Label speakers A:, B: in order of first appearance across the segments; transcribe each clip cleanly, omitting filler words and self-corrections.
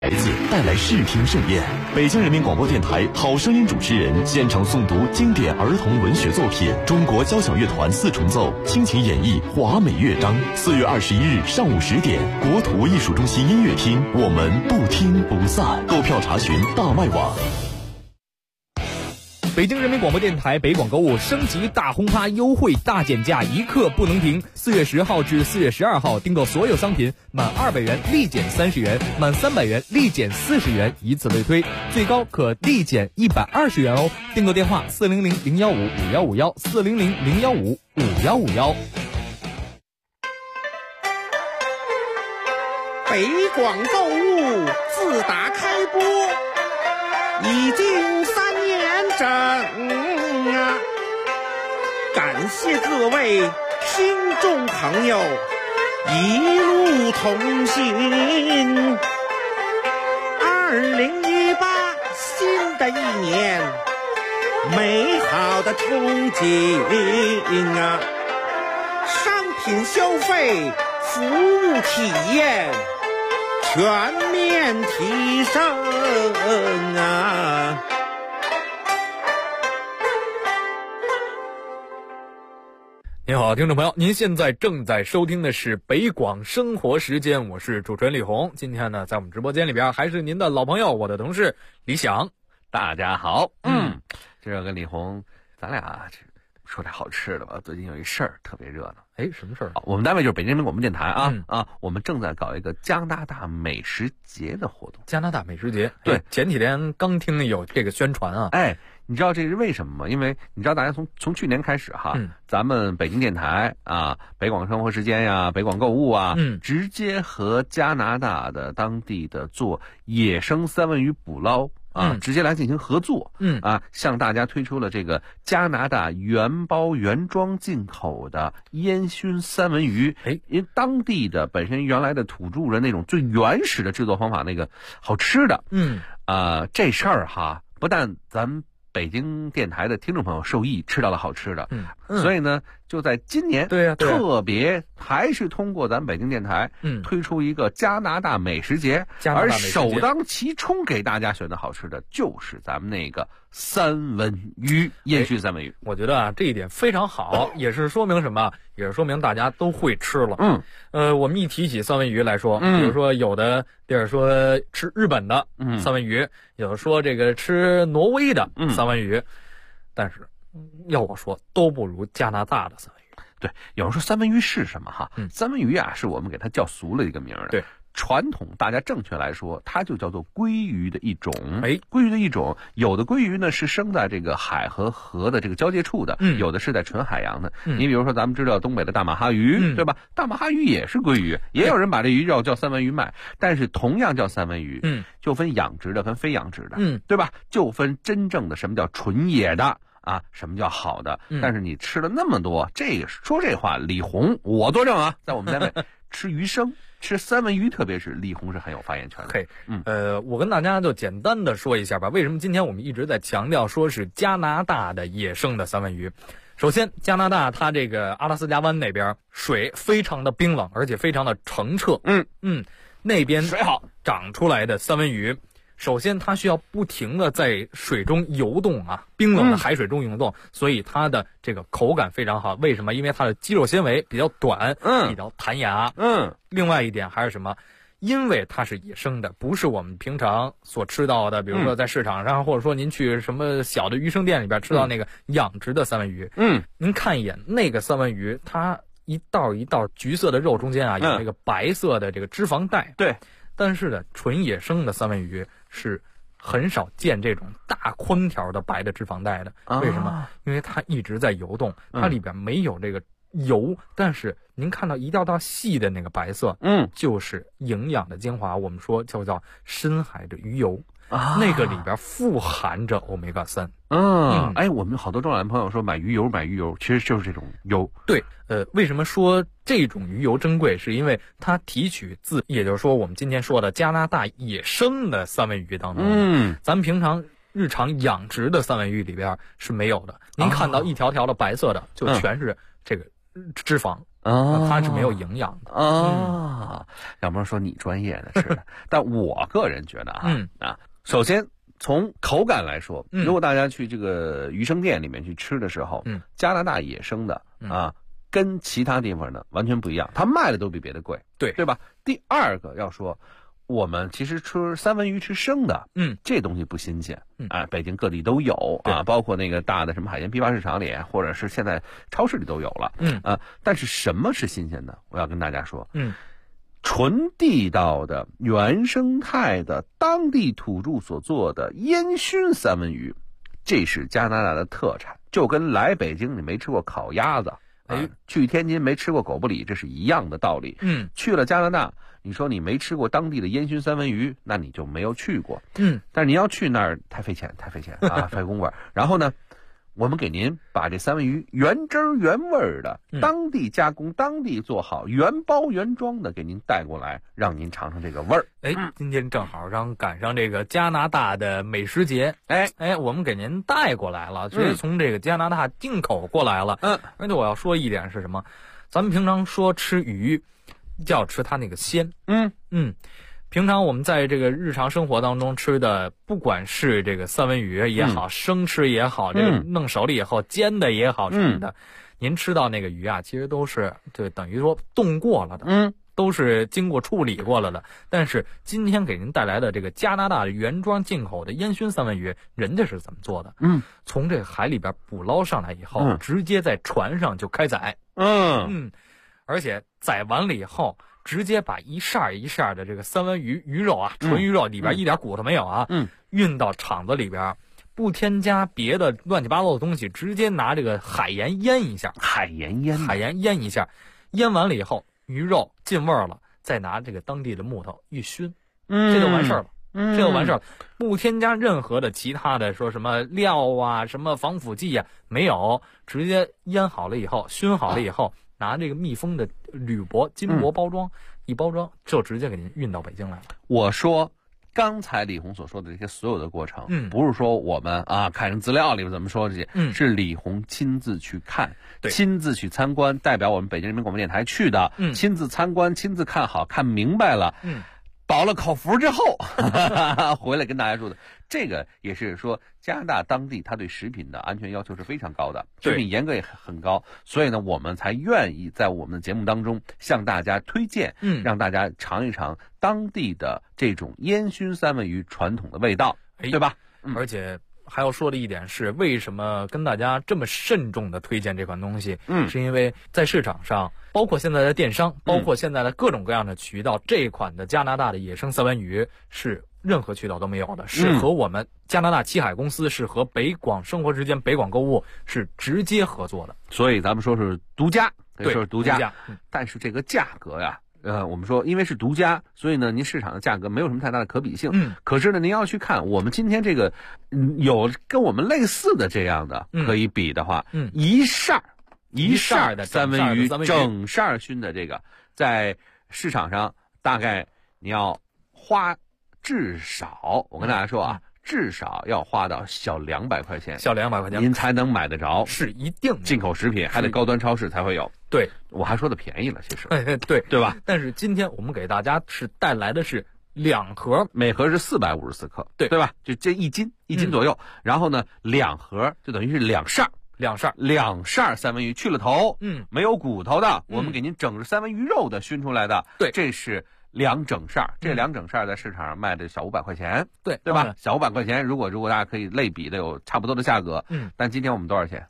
A: 孩子带来视听盛宴，北京人民广播电台好声音主持人现场诵读经典儿童文学作品，中国交响乐团4重奏倾情演绎华美乐章。4月21日上午10点，国土艺术中心音乐厅，我们不听不散。购票查询大麦网。
B: 北京人民广播电台北广购物升级大轰趴优惠大减价，一刻不能停。4月10号至4月12号，订购所有商品满200元立减30元，满300元立减40元，以此类推，最高可立减120元哦。订购电话400-015-5151，400-015-5151。
C: 北广购物自打开播已经3年整啊！感谢各位听众朋友一路同行。2018新的一年，美好的憧憬啊！商品消费，服务体验全面提升啊！
B: 您好，听众朋友，您现在正在收听的是北广生活时间，我是主持人李红。今天呢，在我们直播间里边还是您的老朋友，我的同事李想。
D: 大家好，这个跟李红，咱俩说点好吃的吧。最近有一事儿特别热闹。
B: 什么事儿？
D: 我们单位就是北京人民广播电台啊，我们正在搞一个加拿大美食节的活动。
B: 加拿大美食节，
D: 对，
B: 前几天刚听有这个宣传啊。
D: 你知道这是为什么吗？因为你知道大家从去年开始哈，咱们北京电台啊、北广生活时间呀、北广购物啊，直接和加拿大的当地的做野生三文鱼捕捞直接来进行合作，向大家推出了这个加拿大原包原装进口的烟熏三文鱼。因为当地的本身原来的土著人那种最原始的制作方法，那个好吃的，这事儿哈，不但咱们北京电台的听众朋友受益，吃到了好吃的，所以呢，就在今年，特别还是通过咱北京电台，推出一个加拿大美食节，而首当其冲给大家选的好吃的就是咱们那个三文鱼，烟熏三文鱼。
B: 我觉得啊，这一点非常好，也是说明什么？也是说明大家都会吃了。我们一提起三文鱼来说，比如说有的地儿说吃日本的三文鱼，有的说这个吃挪威的三文鱼，但是要我说都不如加拿大的三文鱼。
D: 对，有人说三文鱼是什么哈？三文鱼啊，是我们给它叫俗了一个名儿的。
B: 对。
D: 传统大家正确来说，它就叫做鲑鱼的一种。鲑鱼的一种，有的鲑鱼呢是生在这个海和河的这个交界处的，有的是在纯海洋的。你比如说咱们知道东北的大马哈鱼，对吧？大马哈鱼也是鲑鱼，也有人把这鱼肉叫三文鱼卖，但是同样叫三文鱼，就分养殖的跟非养殖的，对吧？就分真正的什么叫纯野的啊，什么叫好的？但是你吃了那么多，这个说这话，李红我作证啊，在我们单位吃鱼生。吃三文鱼，特别是李红是很有发言权的。
B: 我跟大家就简单的说一下吧，为什么今天我们一直在强调说是加拿大的野生的三文鱼。首先，加拿大它这个阿拉斯加湾那边水非常的冰冷，而且非常的澄澈。那边
D: 水好
B: 长出来的三文鱼，首先它需要不停的在水中游动啊，冰冷的海水中游动，所以它的这个口感非常好。为什么？因为它的肌肉纤维比较短，比较弹牙。另外一点还是什么？因为它是野生的，不是我们平常所吃到的，比如说在市场上，或者说您去什么小的鱼生店里边吃到那个养殖的三文鱼。您看一眼那个三文鱼，它一道一道橘色的肉中间啊，有那个白色的这个脂肪带。
D: 对。
B: 但是呢，纯野生的三文鱼是很少见这种大宽条的白的脂肪带的。为什么？因为它一直在游动，它里边没有这个油，但是您看到一道道细的那个白色，就是营养的精华，我们说叫深海的鱼油。那个里边富含着欧米伽3。
D: 我们好多中老年朋友说买鱼油，其实就是这种油。
B: 对，为什么说这种鱼油珍贵？是因为它提取自，也就是说我们今天说的加拿大野生的三文鱼当中。咱们平常日常养殖的三文鱼里边是没有的。您看到一条条的白色的，就全是这个脂肪它是没有营养的
D: 要不然说你专业的吃的，但我个人觉得首先从口感来说，如果大家去这个鱼生店里面去吃的时候，加拿大野生的跟其他地方的完全不一样，它卖的都比别的贵，对吧？第二个要说，我们其实吃三文鱼吃生的，这东西不新鲜，北京各地都有包括那个大的什么海鲜批发市场里，或者是现在超市里都有了，但是什么是新鲜的？我要跟大家说，纯地道的、原生态的、当地土著所做的烟熏三文鱼，这是加拿大的特产，就跟来北京你没吃过烤鸭子。去天津没吃过狗不理，这是一样的道理。去了加拿大，你说你没吃过当地的烟熏三文鱼，那你就没有去过。但是你要去那儿太费钱费公馆。然后呢，我们给您把这三文鱼原汁原味的、当地加工、当地做好、原包原装的给您带过来，让您尝尝这个味儿。
B: 今天正好赶上这个加拿大的美食节，我们给您带过来了，直接从这个加拿大进口过来了。而且我要说一点是什么？咱们平常说吃鱼，就要吃它那个鲜。平常我们在这个日常生活当中吃的，不管是这个三文鱼也好，生吃也好，这个弄熟了以后煎的也好什么的，您吃到那个鱼其实都是就等于说冻过了的，都是经过处理过了的。但是今天给您带来的这个加拿大的原装进口的烟熏三文鱼，人家是怎么做的？从这个海里边捕捞上来以后，直接在船上就开宰，而且宰完了以后，直接把一扇一扇的这个三文鱼肉纯鱼肉里边一点骨头没有运到厂子里边，不添加别的乱七八糟的东西，直接拿这个海盐腌一下，海盐腌一下，腌完了以后，鱼肉进味儿了，再拿这个当地的木头一熏，这就完事儿了。不添加任何的其他的说什么料什么防腐剂没有，直接腌好了以后，熏好了以后，拿这个密封的铝箔、金箔包装，一包装就直接给您运到北京来了。
D: 我说刚才李红所说的这些所有的过程，不是说我们看人资料里面怎么说这些，是李红亲自去看，亲自去参观，代表我们北京人民广播电台去的，亲自参观，亲自看好看明白了，保了口福之后回来跟大家说的。这个也是说加拿大当地它对食品的安全要求是非常高的，食品严格也很高，所以呢我们才愿意在我们的节目当中向大家推荐，让大家尝一尝当地的这种烟熏三文鱼传统的味道，对吧？
B: 而且还要说的一点是，为什么跟大家这么慎重的推荐这款东西？是因为在市场上，包括现在的电商，包括现在的各种各样的渠道，这款的加拿大的野生三文鱼是任何渠道都没有的，是和我们加拿大七海公司，是和北广生活时间、北广购物是直接合作的，
D: 所以咱们说是独家，说是独家。但是这个价格我们说因为是独家，所以呢您市场的价格没有什么太大的可比性。可是呢您要去看我们今天这个有跟我们类似的这样的可以比的话，一扇的三文鱼整扇熏的这个，在市场上大概你要花至少，我跟大家说至少要花到小200块钱，您才能买得着，
B: 是一定的。
D: 进口食品还得高端超市才会有。
B: 对，
D: 我还说的便宜了，其实
B: 对
D: 吧？
B: 但是今天我们给大家是带来的是2盒，
D: 每盒是454克，对吧？就这1斤左右。然后呢，2盒就等于是2扇三文鱼，去了头，没有骨头的，我们给您整着三文鱼肉的熏出来的，这是2整扇，这2整扇在市场上卖的小500块钱，对吧？小500块钱，如果大家可以类比的有差不多的价格，但今天我们多少钱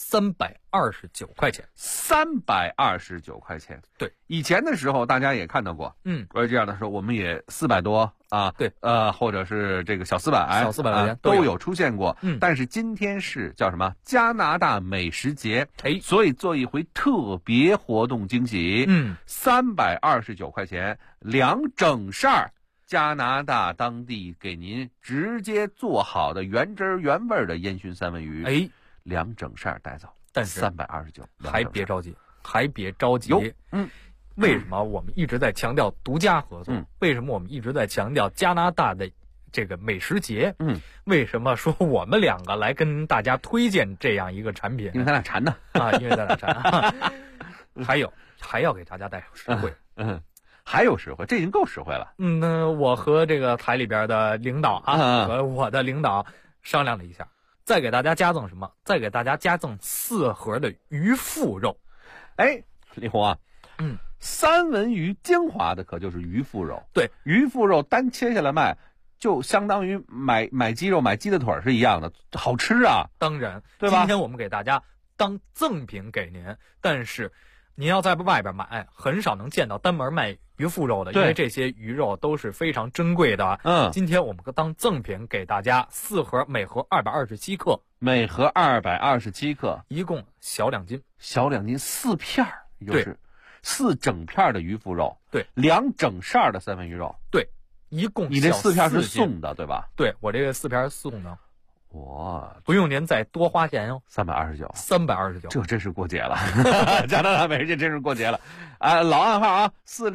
B: ？329块钱
D: ，329块钱。对，以前的时候大家也看到过，这样的时候我们也400多或者是这个小400
B: 块钱
D: 都有出现过。但是今天是叫什么？加拿大美食节，所以做一回特别活动惊喜。329块钱2整扇，加拿大当地给您直接做好的原汁原味的烟熏三文鱼。2整扇带走，但是329，
B: 还别着急，为什么我们一直在强调独家合作？为什么我们一直在强调加拿大的这个美食节？为什么说我们2个来跟大家推荐这样一个产品？
D: 因为咱俩馋呢
B: 因为咱俩馋。还有还要给大家带实惠。
D: 还有实惠，这已经够实惠了。
B: 那我和这个台里边的领导和我的领导商量了一下，再给大家加赠什么？再给大家加赠4盒的鱼腹肉。
D: 哎，李红啊，三文鱼精华的可就是鱼腹肉。
B: 对，
D: 鱼腹肉单切下来卖，就相当于买鸡肉买鸡的腿是一样的，好吃啊。
B: 当然，
D: 对吧？
B: 今天我们给大家当赠品给您，但是您要在外边买，很少能见到单门卖鱼腹肉的，因为这些鱼肉都是非常珍贵的。今天我们当赠品给大家4盒，每盒227克，
D: 每盒227克，
B: 一共小2斤，
D: 小2斤，4片儿，就是4整片的鱼腹肉，
B: 对
D: ，2整扇的三文鱼肉，
B: 对，一共
D: 你这4片是送的，对吧？
B: 对，我这个4片是送的。
D: 哇，
B: 不用您再多花钱哟
D: ，329，这真是过节了，加拿大美食节真是过节了，老暗号啊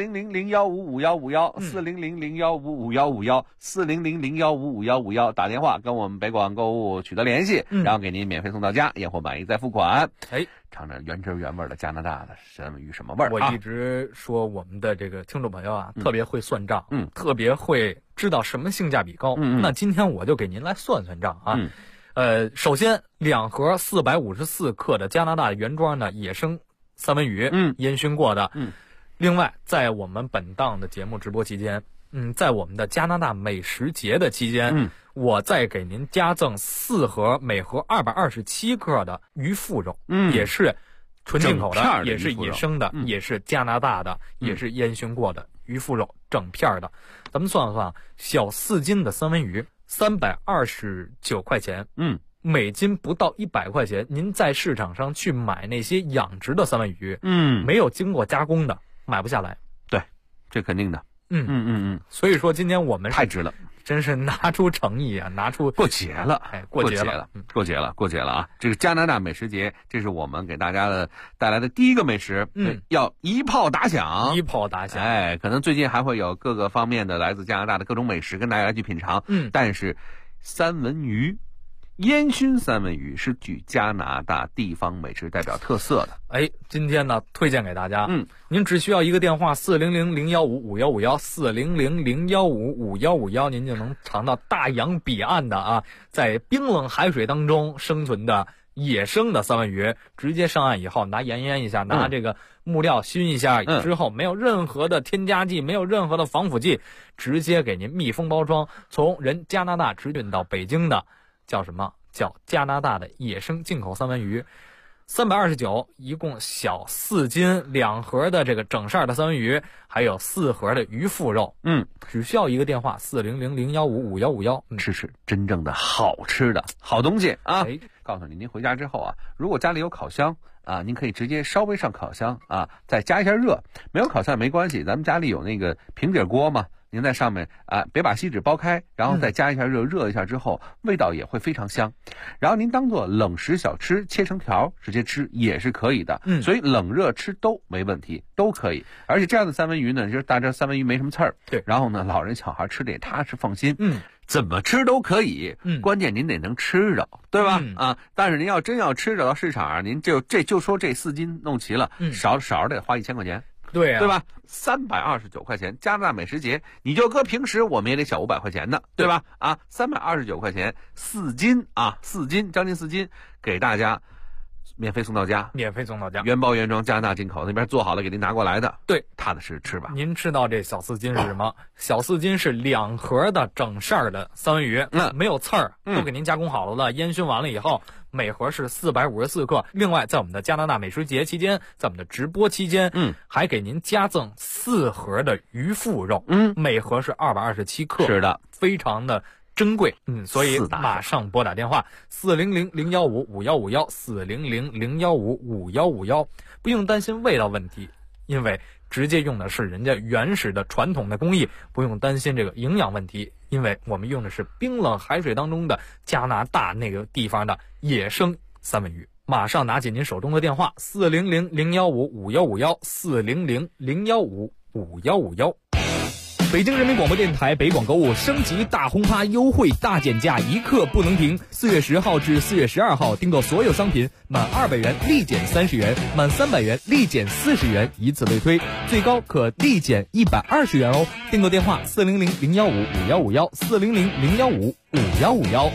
D: ，400-015-5151，400-015-5151，400-015-5151，打电话跟我们北广购物取得联系，然后给您免费送到家，验货满意再付款。尝着原汁原味的加拿大的三文鱼什么味儿？
B: 我一直说我们的这个听众朋友啊，特别会算账，特别会知道什么性价比高。那今天我就给您来算算账啊。首先2盒454克的加拿大原装的野生三文鱼，烟熏过的。另外，在我们本档的节目直播期间，在我们的加拿大美食节的期间，我再给您加赠4盒，每盒227克的鱼腹肉，也是纯进口的，也是野生的，也是加拿大的，也是烟熏过的鱼腹肉，整片的。咱们算算，小4斤的三文鱼329块钱，每斤不到100块钱。您在市场上去买那些养殖的三文鱼，没有经过加工的，买不下来。
D: 对，这肯定的。
B: 所以说今天我们
D: 太值了，
B: 真是拿出诚意啊，拿出
D: 过节了，
B: 过节了
D: 啊！这个加拿大美食节，这是我们给大家带来的第一个美食，要一炮打响，可能最近还会有各个方面的来自加拿大的各种美食跟大家来去品尝，但是三文鱼。烟熏三文鱼是具加拿大地方美食代表特色的。
B: 今天呢推荐给大家，您只需要一个电话400-015-5151，400-015-5151，您就能尝到大洋彼岸的啊，在冰冷海水当中生存的野生的三文鱼，直接上岸以后拿盐腌一下，拿这个木料熏一下之后，没有任何的添加剂，没有任何的防腐剂，直接给您密封包装，从人加拿大直运到北京的。叫什么？叫加拿大的野生进口三文鱼，329，一共小4斤，2盒的这个整扇的三文鱼，还有4盒的鱼腹肉。只需要一个电话400-015-5151，
D: 吃真正的好吃的好东西啊！告诉您回家之后啊，如果家里有烤箱啊，您可以直接稍微上烤箱啊，再加一下热。没有烤箱没关系，咱们家里有那个平底锅嘛。您在上面别把锡纸剥开，然后再加一下热一下之后，味道也会非常香。然后您当做冷食小吃，切成条直接吃也是可以的。所以冷热吃都没问题，都可以。而且这样的三文鱼呢，就是大家三文鱼没什么刺儿，
B: 对。
D: 然后呢，老人小孩吃的也踏实放心。怎么吃都可以，关键您得能吃着，对吧？但是您要真要吃着到市场上，您就说这4斤弄齐了，少得花1000块钱。
B: 对
D: 吧？329块钱，加拿大美食节，你就搁平时我们也得小500块钱呢，对吧？329块钱，4斤，4斤，将近4斤，给大家免费送到家，原包原装，加拿大进口，那边做好了给您拿过来的。
B: 对，
D: 踏踏实吃吧。
B: 您知道这小4斤是什么？小4斤是2盒的整扇的三文鱼，没有刺儿，都给您加工好了的，烟熏完了以后。每盒是454克。另外，在我们的加拿大美食节期间，在我们的直播期间，还给您加赠4盒的鱼腹肉，每盒是227克，
D: 是的，
B: 非常的珍贵，所以马上拨打电话400-015-5151，400-015-5151，不用担心味道问题，因为直接用的是人家原始的传统的工艺，不用担心这个营养问题，因为我们用的是冰冷海水当中的加拿大那个地方的野生三文鱼。马上拿起您手中的电话400-015-5151，400-015-5151。 北京人民广播电台北广购物升级大轰趴优惠大减价，一刻不能停。4月10号至4月12号，订购所有商品满200元立减30元，满300元立减40元，以此类推，最高可立减120元哦。订购电话400-015-5151，400-015-5151。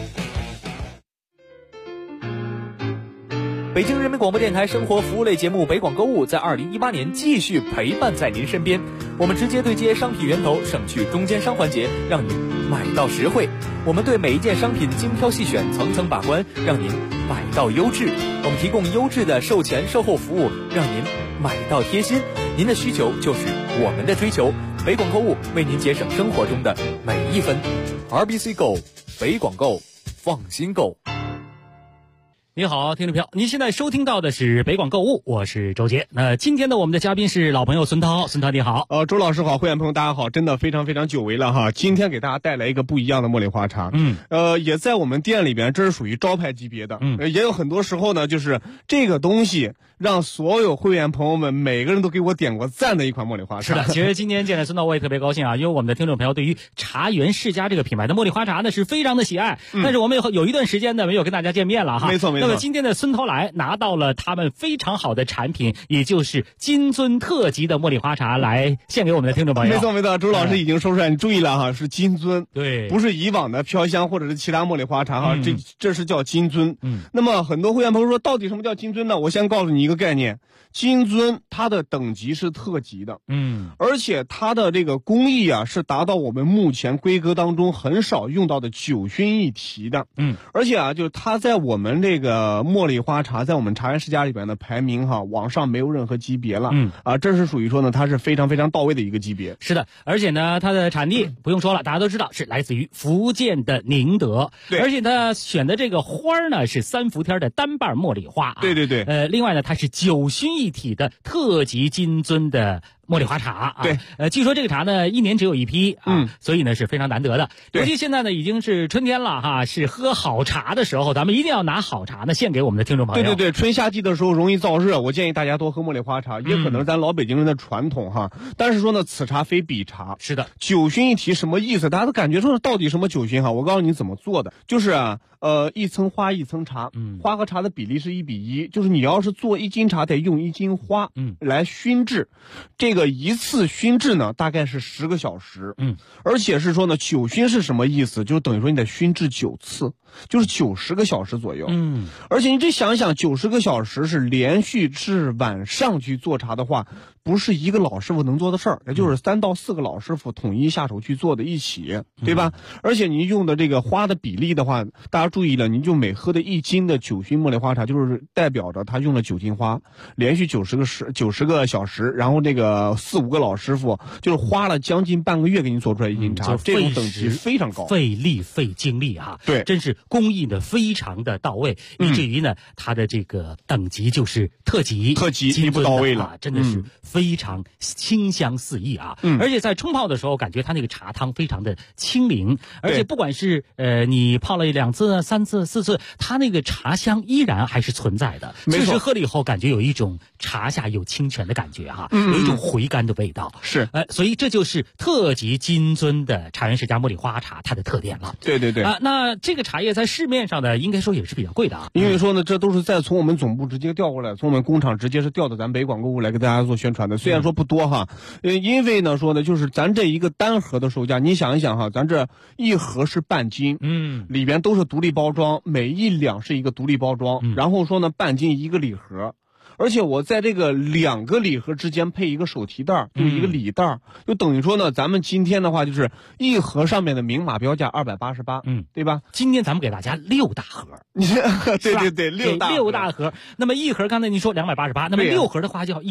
B: 北京人民广播电台生活服务类节目北广购物在2018年继续陪伴在您身边。我们直接对接商品源头，省去中间商环节，让您买到实惠。我们对每一件商品精挑细选，层层把关，让您买到优质。我们提供优质的售前售后服务，让您买到贴心。您的需求就是我们的追求。北广购物为您节省生活中的每一分。RBC Go， 北广购，放心购。
E: 你好，听众朋友，您现在收听到的是北广购物，我是周杰。那今天的我们的嘉宾是老朋友孙涛，孙涛你好。
C: 周老师好，会员朋友大家好，真的非常非常久违了哈。今天给大家带来一个不一样的茉莉花茶，也在我们店里边，这是属于招牌级别的，也有很多时候呢，就是这个东西让所有会员朋友们每个人都给我点过赞的一款茉莉花茶。
E: 是的，其实今天见了孙涛我也特别高兴啊，因为我们的听众朋友对于茶园世家这个品牌的茉莉花茶呢是非常的喜爱，但是我们有一段时间呢没有跟大家见面了哈。
C: 没错。
E: 那么今天的孙涛来拿到了他们非常好的产品，也就是金樽特级的茉莉花茶，来献给我们的听众朋友。
C: 没错，周老师已经说出来，你注意了哈，是金樽，
E: 对，
C: 不是以往的飘香或者是其他茉莉花茶哈，这是叫金樽。那么很多会员朋友说，到底什么叫金樽呢？我先告诉你一个概念，金樽它的等级是特级的，而且它的这个工艺啊是达到我们目前规格当中很少用到的9熏一提的，而且啊，就是它在我们这个茉莉花茶在我们茶园世家里边的排名哈，往上没有任何级别了，这是属于说呢，它是非常非常到位的一个级别。
E: 是的，而且呢，它的产地不用说了，大家都知道是来自于福建的宁德，
C: 对，
E: 而且它选的这个花呢是3伏天的单瓣茉莉花，
C: 对，
E: 另外呢，它是9熏一体的特级金樽的茉莉花茶啊，
C: 对，
E: 据说这个茶呢1年只有一批啊，所以呢是非常难得的。尤其现在呢已经是春天了哈，是喝好茶的时候，咱们一定要拿好茶呢献给我们的听众朋友。
C: 对，春夏季的时候容易燥热，我建议大家多喝茉莉花茶，也可能是咱老北京人的传统哈。但是说呢，此茶非彼茶。
E: 是的
C: ，9熏一提什么意思？大家都感觉说到底什么9熏哈？我告诉你怎么做的，就是啊，一层花一层茶，花和茶的比例是1比1，就是你要是做1斤茶，得用1斤花，来熏制。这个一次熏制呢，大概是10个小时，而且是说呢，9熏是什么意思？就等于说你得熏制9次，就是90个小时左右，而且你这想一想，90个小时是连续是晚上去做茶的话，不是一个老师傅能做的事儿，也就是3到4个老师傅统一下手去做的一起，对吧？而且你用的这个花的比例的话，大家注意了，你就每喝的1斤的9熏茉莉花茶，就是代表着他用了9斤花，连续90个小时，然后这个4、5个老师傅就是花了将近半个月给你做出来1斤茶，这种等级非常高，
E: 费力费精力哈，
C: 对，
E: 真是工艺的非常的到位，以至于呢，它的这个等级就是特级
C: 一步到位了，
E: 真的是非常清香四溢啊！而且在冲泡的时候，感觉它那个茶汤非常的清灵，而且不管是你泡了2次、3次、4次，它那个茶香依然还是存在的。确实喝了以后，感觉有一种茶下有清泉的感觉哈，有一种回甘的味道。
C: 是，
E: 所以这就是特级金樽的茶园世家茉莉花茶它的特点了。
C: 对
E: 啊，那这个茶叶在市面上呢，应该说也是比较贵的啊。
C: 因为说呢，这都是再从我们总部直接调过来，从我们工厂直接是调到咱北广购物来给大家做宣传的。虽然说不多哈，因为呢说呢，就是咱这一个单盒的售价，你想一想哈，咱这一盒是半斤，里边都是独立包装，每1两是一个独立包装，然后说呢半斤1个礼盒。而且我在这个2个礼盒之间配一个手提袋，就是一个礼袋，就等于说呢，咱们今天的话就是一盒上面的明码标价288，对吧？
E: 今天咱们给大家6大盒，
C: 对
E: ，6大盒。那么一盒刚才您说288，那么6盒的话就要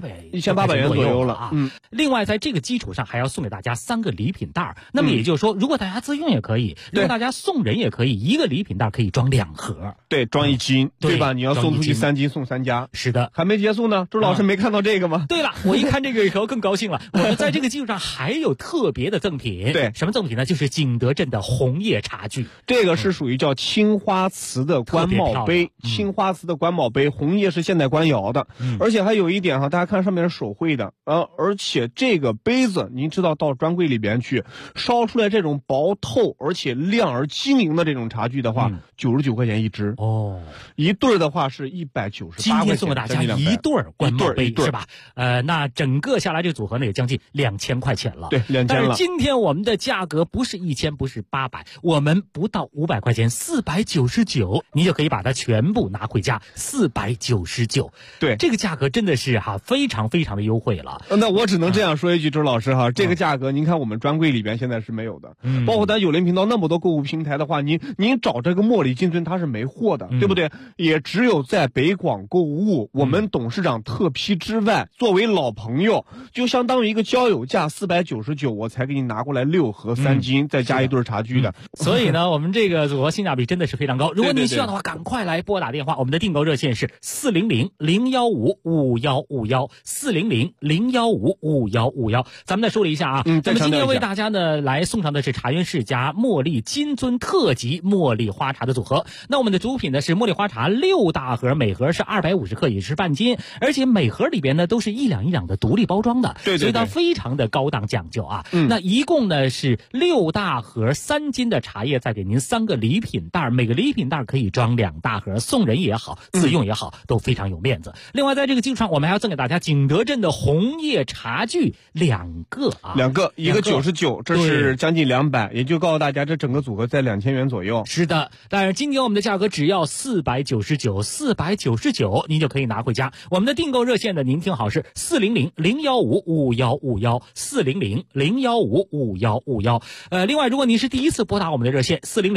E: 1800
C: 元左右了
E: 啊。另外在这个基础上还要送给大家3个礼品袋，那么也就是说，如果大家自用也可以，如果大家送人也可以，1个礼品袋可以装2盒，
C: 对，装1斤，对吧？你要送出去3斤送3家。
E: 是的，
D: 还没结束呢。周老师没看到这个吗？
E: 对了，我一看这个以后更高兴了。我们在这个基础上还有特别的赠品。
D: 对，
E: 什么赠品呢？就是景德镇的红叶茶具。
D: 这个是属于叫青花瓷的官帽杯，青花瓷的官帽杯，红叶是现代官窑的，而且还有一点哈，大家看上面是手绘的，而且这个杯子，您知道到专柜里边去烧出来这种薄透而且亮而晶莹的这种茶具的话，99块钱一只
E: 哦，
D: 一对的话是198块钱。
E: 今天送给大家一对官帽杯是吧？那整个下来这个组合呢也将近2000块钱了。
D: 对，2000了。
E: 但是今天我们的价格不是1000，不是800，我们不到500块钱，499，你就可以把它全部拿回家，499。
D: 对，
E: 这个价格真的是非常非常的优惠了。
D: 那我只能这样说一句，周老师这个价格您看我们专柜里边现在是没有的，包括咱有联频道那么多购物平台的话，您找这个茉莉金樽它是没货的，对不对？也只有在北广购物，我们董事长特批之外，作为老朋友，就相当于一个交友价499，我才给你拿过来6盒3斤，再加一对茶具的。
E: 所以呢，我们这个组合性价比真的是非常高。如果您需要的话，赶快来拨打电话，我们的订购热线是400-015-5151，400-015-5151。咱们再说了一下啊，咱们今天为大家呢来送上的是茶园世家茉莉金樽特级茉莉花茶的组合。那我们的主品呢是茉莉花茶6大盒，每盒是250克，也是半斤，而且每盒里边呢都是1两1两的独立包装的，
D: 对，
E: 所以它非常的高档讲究啊。那一共呢是6大盒3斤的茶叶，再给您3个礼品袋，每个礼品袋可以装2大盒，送人也好，自用也好，都非常有面子。另外在这个基础上，我们还要赠给大家景德镇的红叶茶具2个啊，2个，
D: 一个99，这是将近200，也就告诉大家这整个组合在2000元左右。
E: 是的，但是今天我们的价格只要499，您就可以拿回家。我们的订购热线呢，您听好是400-015-5151，400-015-5151。另外如果您是第一次拨打我们的热线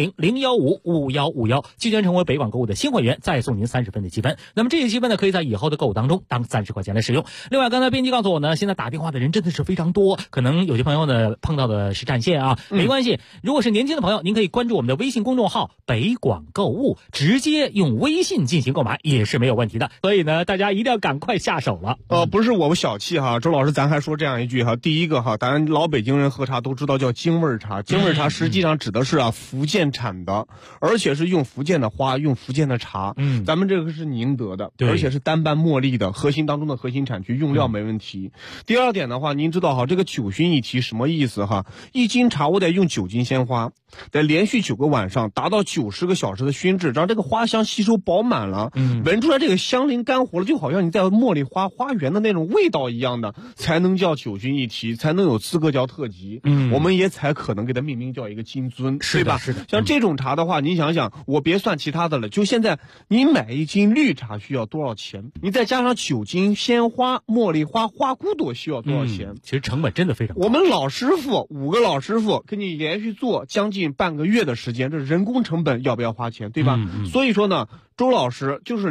E: 400-015-5151，即将成为北广购物的新会员，再送您30分的积分。那么这些积分呢，可以在以后的购物当中当30块钱来使用。另外刚才编辑告诉我呢，现在打电话的人真的是非常多，可能有些朋友呢碰到的是占线啊，没关系，如果是年轻的朋友，您可以关注我们的微信公众号北广购物，直接用微信进行购买也是没有问题的。所以呢，大家一定要赶快下手了。
D: 不是我们小气周老师咱还说这样一句第一个咱老北京人喝茶都知道叫京味茶，京味茶实际上指的是福建产的，而且是用福建的花，用福建的茶。咱们这个是宁德的，而且是单瓣茉莉的核心当中的核心产区，用料没问题。第二点的话，您知道这个9熏一提什么意思1斤茶我得用9斤鲜花，得连续9个晚上达到90个小时的熏制，让这个花香吸收饱满了，闻出来这个香灵干活了，就好像你在茉莉花园的那种味道一样的，才能叫9熏一提，才能有资格叫特级。我们也才可能给它命名叫一个金樽，对吧？
E: 是的。
D: 像这种茶的话，您想想，我别算其他的了，就现在你买1斤绿茶需要多少钱？你再加上9斤鲜花、茉莉花、花骨朵需要多少钱？
E: 其实成本真的非常高。
D: 我们老师傅5个老师傅给你连续做将近半个月的时间，这人工成本要不要花钱，对吧？所以说呢，周老师就是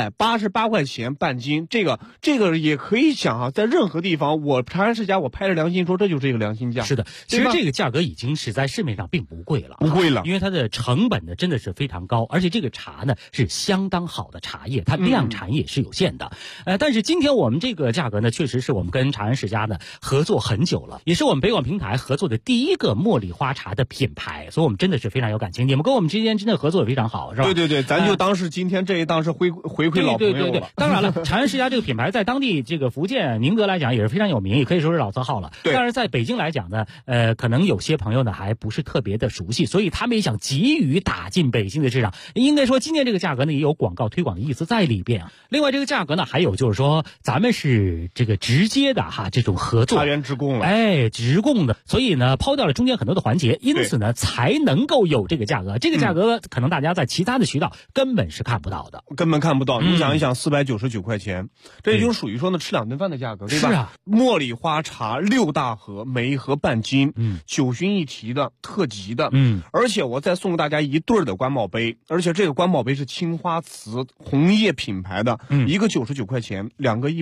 D: 288块钱半斤，这个也可以讲在任何地方，我茶园世家我拍着良心说，这就是一个良心价。
E: 是的，其实这个价格已经是在市面上并不贵了，因为它的成本呢真的是非常高，而且这个茶呢是相当好的茶叶，它量产也是有限的。但是今天我们这个价格呢，确实是我们跟茶园世家呢合作很久了，也是我们北广平台合作的第一个茉莉花茶的品牌，所以我们真的是非常有感情。你们跟我们之间真的合作也非常好，是吧？
D: 对，咱就当是今天这一档是回馈老朋友了。
E: 对，当然了，茶园世家这个品牌在当地这个福建宁德来讲也是非常有名，也可以说是老字号了。但是在北京来讲呢，可能有些朋友呢还不是特别的熟悉，所以他们也想急于打进北京的市场。应该说今天这个价格呢也有广告推广的意思在里边。另外这个价格呢还有就是说咱们是这个直接的这种合作，
D: 茶园直供了，
E: 直供的，所以呢抛掉了中间很多的环节，因此呢才能够有这个价格。这个价格可能大家在其他的渠道根本是看不到的，
D: 根本看不到。你想一想，499块钱，这也就属于说呢吃2顿饭的价格，对吧？
E: 是啊。
D: 茉莉花茶6大盒，每一盒半斤，9熏一提的特级的，而且我再送给大家一对的官帽杯，而且这个官帽杯是青花瓷红叶品牌的，一个99块钱，2个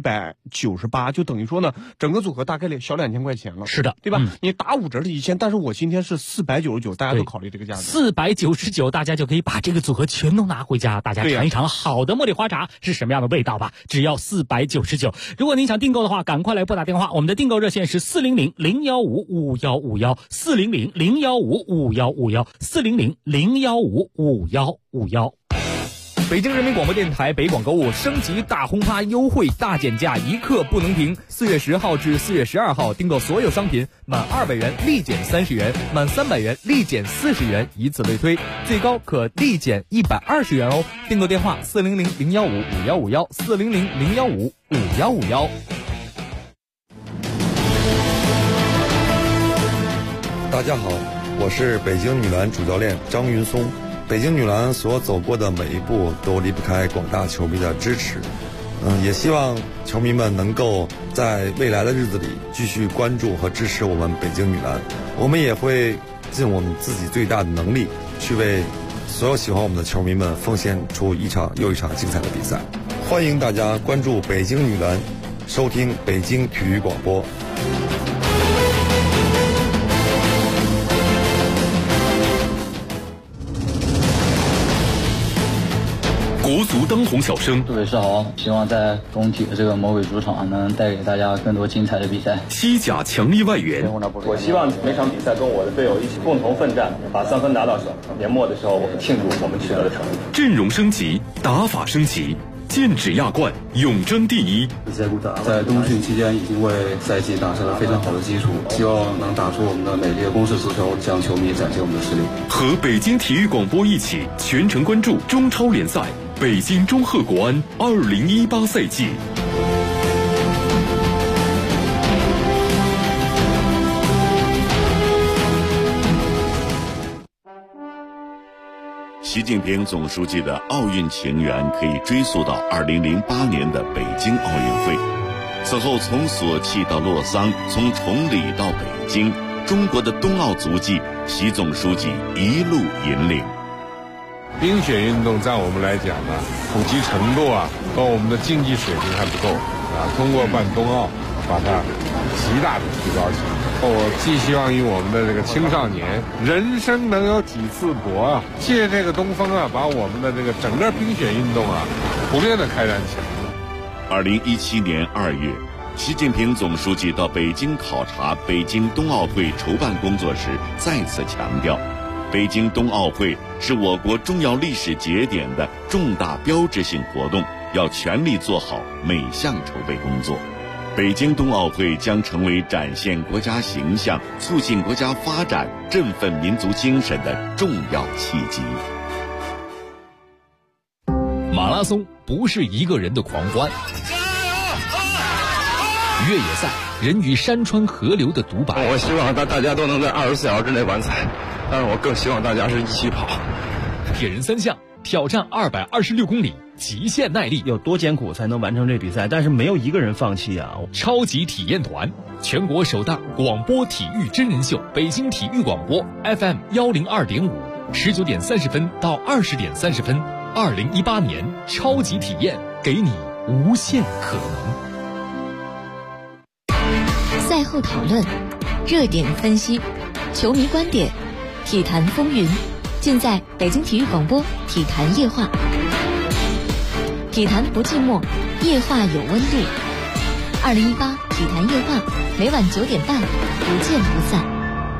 D: 198，就等于说呢整个组合大概小2000块钱了。
E: 是的，
D: 对吧？你打5折是1000，但是我今天是499，大家都考虑这个价格，
E: 499大家就可以把这个组合全都拿回家。 大家尝一尝好的茉莉花茶是什么样的味道吧，只要499。如果您想订购的话，赶快来拨打电话，我们的订购热线是400-015-5151，400-015-5151，400-015-5151。
B: 北京人民广播电台北广购物升级大轰趴优惠大减价，一刻不能停。4月10号至4月12号，订购所有商品满200元立减30元，满300元立减40元，以此类推，最高可立减120元哦。订购电话400-015-5151，400-015-5151。
F: 大家好，我是北京女篮主教练张云松。北京女篮所走过的每一步都离不开广大球迷的支持，也希望球迷们能够在未来的日子里继续关注和支持我们北京女篮。我们也会尽我们自己最大的能力，去为所有喜欢我们的球迷们奉献出一场又一场精彩的比赛。欢迎大家关注北京女篮，收听北京体育广播。
A: 国足当红小生，
G: 杜伟是好，希望在工体的这个魔鬼主场能带给大家更多精彩的比赛。
A: 西甲强力外援，
H: 我希望每场比赛跟我的队友一起共同奋战，把3分拿到手。年末的时候，我们庆祝我们取得的成绩。
A: 阵容升级，打法升级，剑指亚冠，永争第一。
I: 在冬训期间已经为赛季打下了非常好的基础，希望能打出我们的美丽的攻势足球，向球迷展现我们的实力。
A: 和北京体育广播一起全程关注中超联赛。北京中赫国安2018赛季。
J: 习近平总书记的奥运情缘可以追溯到2008年的北京奥运会。此后从索契到洛桑，从崇礼到北京，中国的冬奥足迹，习总书记一路引领。
K: 冰雪运动在我们来讲呢，普及程度和我们的竞技水平还不够通过办冬奥，把它极大的提高起来。我寄希望于我们的这个青少年，人生能有几次搏借这个东风把我们的这个整个冰雪运动普遍的开展起来。
J: 2017年2月，习近平总书记到北京考察北京冬奥会筹办工作时，再次强调，北京冬奥会是我国重要历史节点的重大标志性活动，要全力做好每项筹备工作。北京冬奥会将成为展现国家形象、促进国家发展、振奋民族精神的重要契机。
L: 马拉松不是一个人的狂欢，越野赛人与山川河流的独白。
M: 我希望大家都能在24小时之内完赛，但是我更希望大家是一起跑。
L: 铁人3项挑战226公里，极限耐力，
N: 有多艰苦才能完成这比赛？但是没有一个人放弃啊！
L: 超级体验团，全国首档广播体育真人秀，北京体育广播 FM 102.5，19点30分到20点30分，2018年超级体验，给你无限可能。
O: 赛后讨论，热点分析，球迷观点，体坛风云，尽在北京体育广播体坛夜话。体坛不寂寞，夜话有温度。2018体坛夜话，每晚9点半，不见不散。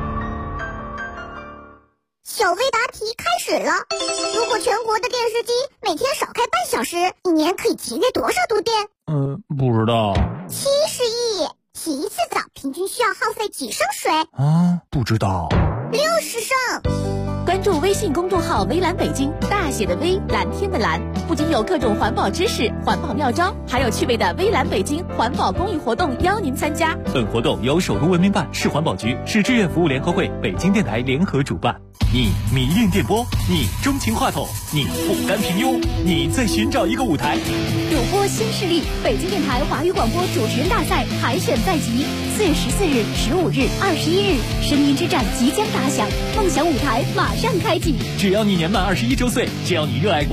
P: 小飞答题开始了。如果全国的电视机每天少开半小时，一年可以节约多少度电？
N: 不知道。
P: 70亿。洗一次澡平均需要耗费几升水？
N: 不知道。
P: 60升。
O: 关注微信公众号微蓝北京，大写的微，蓝天的蓝，不仅有各种环保知识、环保妙招，还有趣味的微蓝北京环保公益活动邀您参加。
Q: 本活动由首都文明办、市环保局、市志愿服务联合会、北京电台联合主办。你迷恋电波，你钟情话筒，你不甘平庸，你在寻找一个舞台。
O: 主播新势力，北京电台华语广播主持人大赛海选在即，4月14日、15日、21日，声音之战即将打响，梦想舞台马上开启。
Q: 只要你年满21周岁，只要你热爱